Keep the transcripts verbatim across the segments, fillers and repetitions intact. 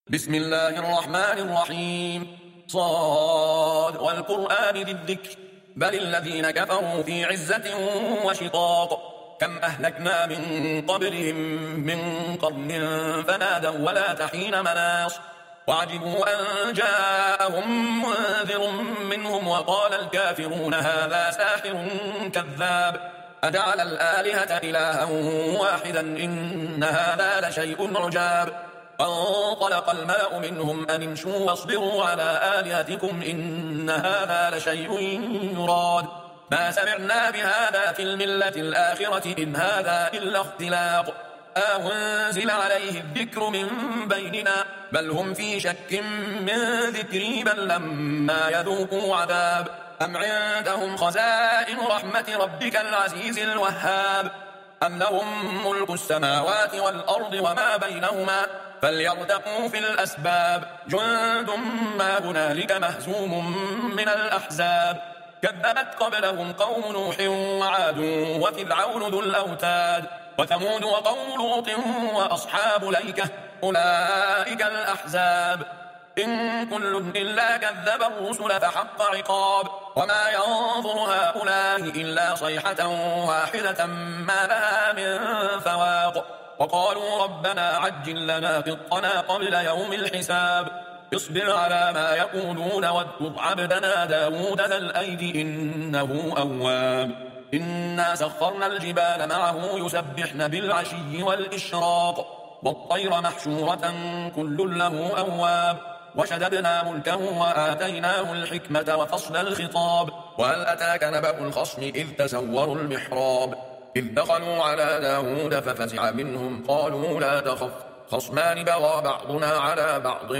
بسم الله الرحمن الرحيم. صاد والقرآن ذي الذكر بل الذين كفروا في عزة وشقاق. كم أهلكنا من قبلهم من قرن فنادوا ولا تحين مناص وعجبوا أن جاءهم منذر منهم وقال الكافرون هذا ساحر كذاب أجعل الآلهة إلها واحدا إن هذا لشيء عجاب. فانطلق الملأ منهم أن امشوا واصبروا على آلهتكم إن هذا لشيء يراد ما سمعنا بهذا في الملة الآخرة إن هذا إلا اختلاق أنزل عليه الذكر من بيننا بل هم في شك من ذكري بل لما يذوقوا عذاب أم عندهم خزائن رحمة ربك العزيز الوهاب أم لهم ملك السماوات والأرض وما بينهما فليرتقوا في الأسباب جند ما هنالك مهزوم من الأحزاب كذبت قبلهم قوم نوح وعاد وفرعون ذو الأوتاد وثمود وقوم لوط وأصحاب الأيكة أولئك الأحزاب إن كل إلا كذب الرسل فحق عقاب وما ينظر هؤلاء إلا صيحة واحدة ما لها من فواق وقالوا ربنا عجل لنا قطنا قبل يوم الحساب اصبر على ما يقولون واذكر عبدنا داود ذا الأيد إنه أواب إنا سخرنا الجبال معه يسبحن بالعشي والإشراق والطير محشورة كل له أواب وشددنا ملكه وآتيناه الحكمة وفصل الخطاب وهل أتاك نبأ الخصم إذ تسوروا المحراب إذ دخلوا على داود ففزع منهم قالوا لا تخف خصمان بغى بعضنا على بعض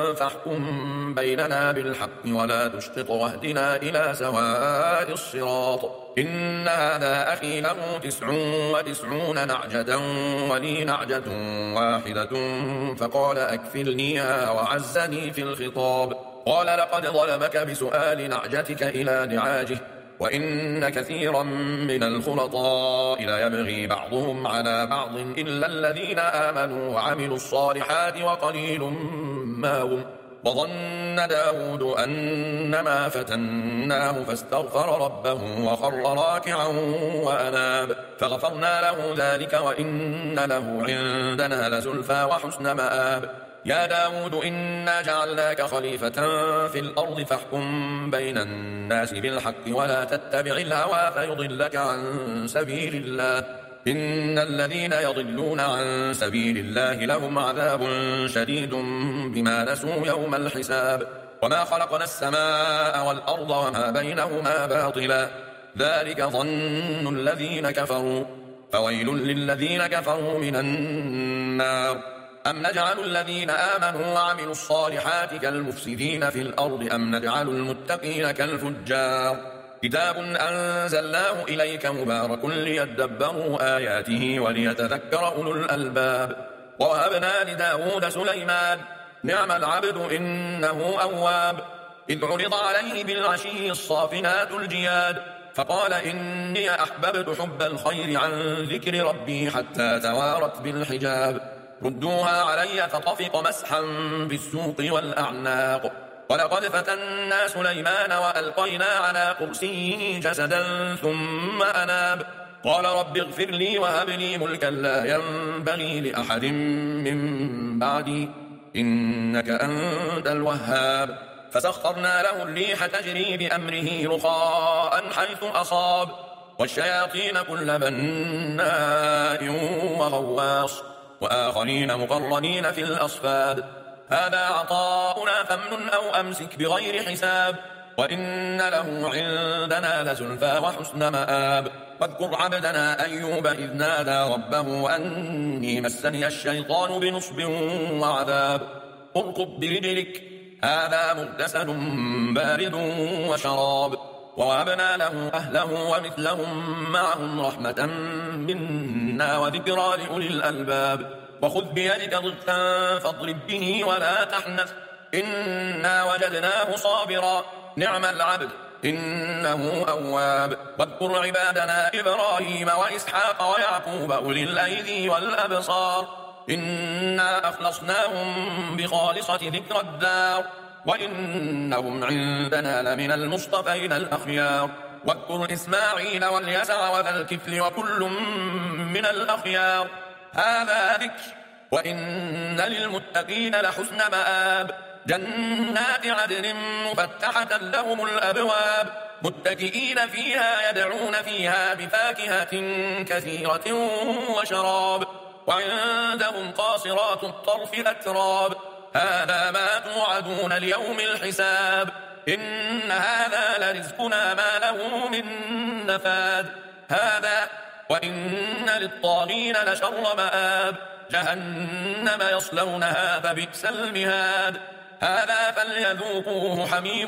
فاحكم بيننا بالحق ولا تشطط واهدنا إلى سواء الصراط إن هذا أخي له تسع وتسعون نعجة ولي نعجة واحدة فقال أكفلنيها وعزني في الخطاب قال لقد ظلمك بسؤال نعجتك إلى نعاجه وإن كثيرا من الخلطاء ليبغي بعضهم على بعض إلا الذين آمنوا وعملوا الصالحات وقليل ما هم وظن داود أنما فتناه فاستغفر ربه وخر راكعا وأناب فغفرنا له ذلك وإن له عندنا لزلفى وحسن مآب يا داود إنا جعلناك خليفة في الأرض فاحكم بين الناس بالحق ولا تتبع الهوى فيضلك عن سبيل الله إن الذين يضلون عن سبيل الله لهم عذاب شديد بما نسوا يوم الحساب وما خلقنا السماء والأرض وما بينهما باطلا ذلك ظن الذين كفروا فويل للذين كفروا من النار أم نجعل الذين آمنوا وعملوا الصالحات كالمفسدين في الأرض أم نجعل المتقين كالفجار كتاب أنزلناه إليك مبارك ليدبروا آياته وليتذكر أولو الألباب ووهبنا لداود سليمان نعم العبد إنه أواب إذ عرض عليه بالعشي الصافنات الجياد فقال إني أحببت حب الخير عن ذكر ربي حتى توارت بالحجاب ردوها علي فطفق مسحا بالسوق والأعناق ولقد فتنا سليمان وألقينا على كرسيه جسدا ثم أناب قال رب اغفر لي وهب لي ملكا لا ينبغي لأحد من بعدي إنك أنت الوهاب فسخرنا له الريح تجري بأمره رخاء حيث أصاب والشياطين كل بناء وغواص وآخرين مقرنين في الأصفاد هذا عطاؤنا فامنن أو أمسك بغير حساب وإن له عندنا لزلفى وحسن مآب واذكر عبدنا أيوب إذ نادى ربه أني مسني الشيطان بنصب وعذاب اركض برجلك هذا مغتسل بارد وشراب ووهبنا له أهله ومثلهم معهم رحمة منا وذكرى لأولي الألباب وخذ بيدك ضغثا فاضرب به ولا تحنث إنا وجدناه صابرا نعم العبد إنه أواب واذكر عبادنا إبراهيم وإسحاق ويعقوب أولي الأيدي والأبصار إنا أخلصناهم بخالصة ذكر الدار وإنهم عندنا لمن المصطفين الأخيار واذكر إسماعيل واليسع وذا الكفل وكل من الأخيار هذا ذكر وإن للمتقين لحسن مآب جنات عدن مفتحة لهم الأبواب متكئين فيها يدعون فيها بفاكهة كثيرة وشراب وعندهم قاصرات الطرف أتراب هذا ما توعدون ليوم الحساب إن هذا لرزقنا ما له من نفاد هذا وإن للطاغين لشر مآب جهنم يصلونها فبئس المهاد هذا فليذوقوه حميم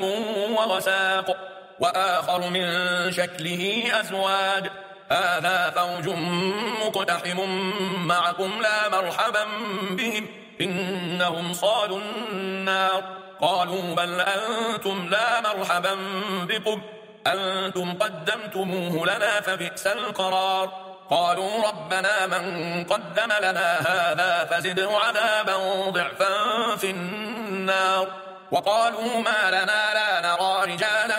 وغساق وآخر من شكله أزواج هذا فوج مقتحم معكم لا مرحبا بهم إنهم صالوا النار قالوا بل أنتم لا مرحبا بكم أنتم قدمتموه لنا فبئس القرار قالوا ربنا من قدم لنا هذا فزده عذابا ضعفا في النار وقالوا ما لنا لا نرى رجالا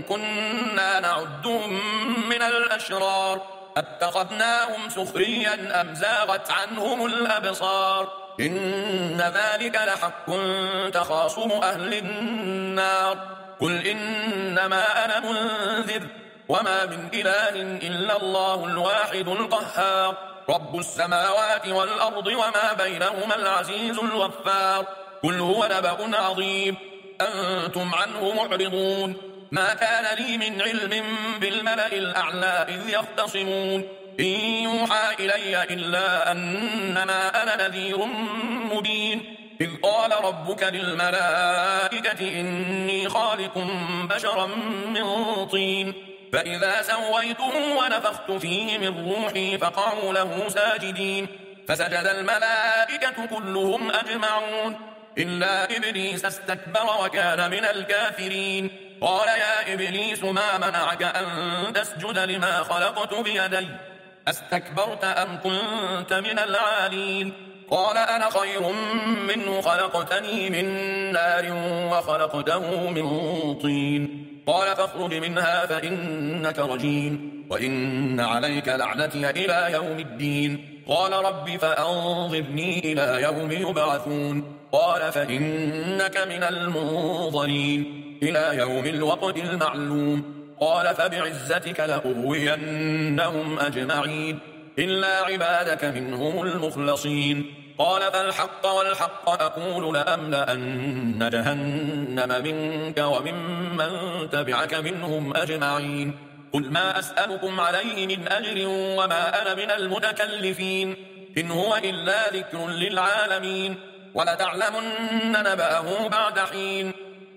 كنا نعدهم من الأشرار اتخذناهم سخريا أم زاغت عنهم الأبصار إن ذلك لحق تخاصم أهل النار قل إنما أنا منذر وما من إله إلا الله الواحد القهار رب السماوات والأرض وما بينهما العزيز الغفار قل هو نبأ عظيم أنتم عنه معرضون ما كان لي من علم بالملأ الأعلى إذ يختصمون إن يوحى إلي إلا أنما أنا نذير مبين إذ قال ربك للملائكة إني خالق بشرا من طين فإذا سويته ونفخت فيه من روحي فقعوا له ساجدين فسجد الملائكة كلهم أجمعون إلا إبليس استكبر وكان من الكافرين قال يا إبليس ما منعك أن تسجد لما خلقت بيدي أستكبرت أم كنت من العالين قال أنا خير منه خلقتني من نار وخلقته من طين قال فاخرج منها فإنك رجيم وإن عليك لعنتي إلى يوم الدين قال رب فأنظرني إلى يوم يبعثون قال فإنك من المنظرين إلى يوم الوقت المعلوم قال فبعزتك لأغوينهم أجمعين إلا عبادك منهم المخلصين قال فالحق والحق أقول لأملأن جهنم منك وممن تبعك منهم أجمعين قل ما أسألكم عليه من أجر وما أنا من المتكلفين إن هو إلا ذكر للعالمين ولتعلمن نبأه بعد حين